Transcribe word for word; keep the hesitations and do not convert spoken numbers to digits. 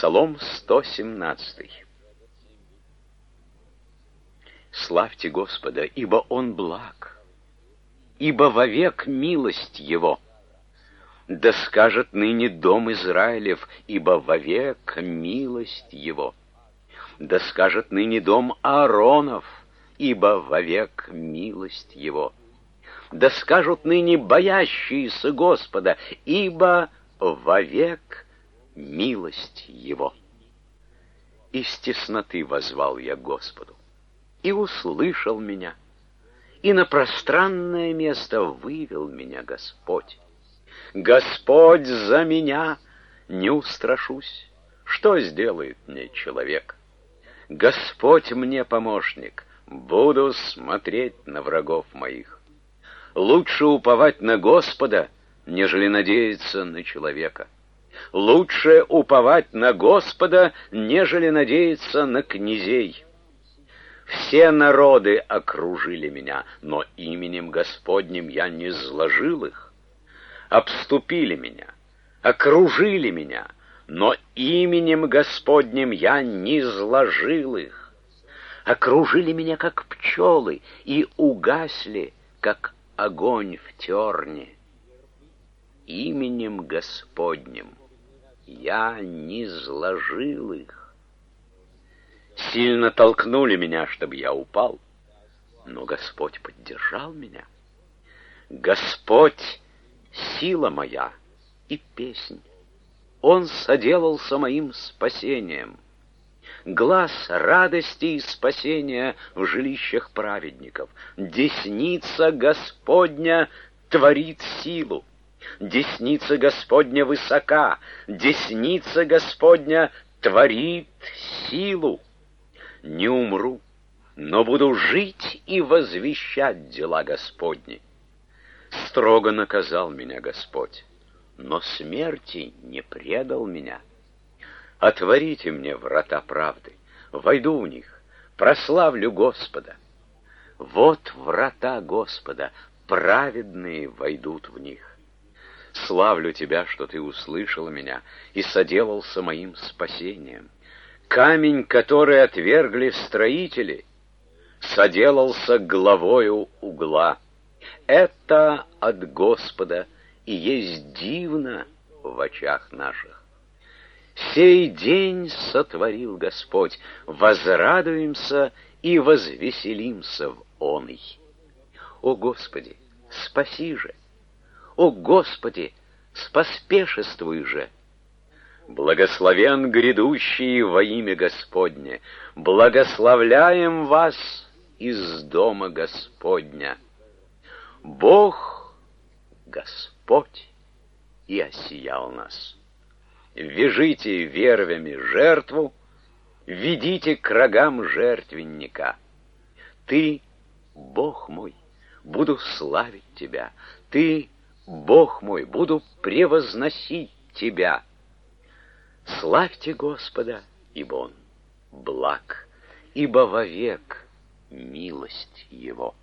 Псалом сто семнадцатый. Славьте Господа, ибо Он благ, ибо вовек милость Его. Да скажет ныне дом Израилев, ибо вовек милость Его. Да скажет ныне дом Ааронов, ибо вовек милость Его. Да скажут ныне боящиеся Господа, ибо вовек милость Его. Из тесноты воззвал я Господу, и услышал меня, и на пространное место вывел меня Господь. Господь за меня, не устрашусь, что сделает мне человек? Господь мне помощник, буду смотреть на врагов моих. Лучше уповать на Господа, нежели надеяться на человека. Лучше уповать на Господа, нежели надеяться на князей. Все народы окружили меня, но именем Господним я не зложил их. Обступили меня, окружили меня, но именем Господним я не зложил их. Окружили меня, как пчелы, и угасли, как огонь в терне. Именем Господним я не зложил их. Сильно толкнули меня, чтобы я упал, но Господь поддержал меня. Господь — сила моя и песнь. Он соделался моим спасением. Глас радости и спасения в жилищах праведников. Десница Господня творит силу. Десница Господня высока. Десница Господня творит силу. Не умру, но буду жить и возвещать дела Господни. Строго наказал меня Господь, но смерти не предал меня. Отворите мне врата правды, войду в них, прославлю Господа. Вот врата Господа, праведные войдут в них. Славлю Тебя, что Ты услышал меня и соделался моим спасением. Камень, который отвергли строители, соделался главою угла. Это от Господа и есть дивно в очах наших. Сей день сотворил Господь, возрадуемся и возвеселимся в оный. О Господи, спаси же! О Господи, споспешествуй же! Благословен грядущий во имя Господне, благословляем вас из дома Господня. Бог, Господь, и осиял нас. Вяжите вервями жертву, ведите к рогам жертвенника. Ты, Бог мой, буду славить Тебя. Ты, Бог мой, буду превозносить Тебя. Славьте Господа, ибо Он благ, ибо вовек милость Его.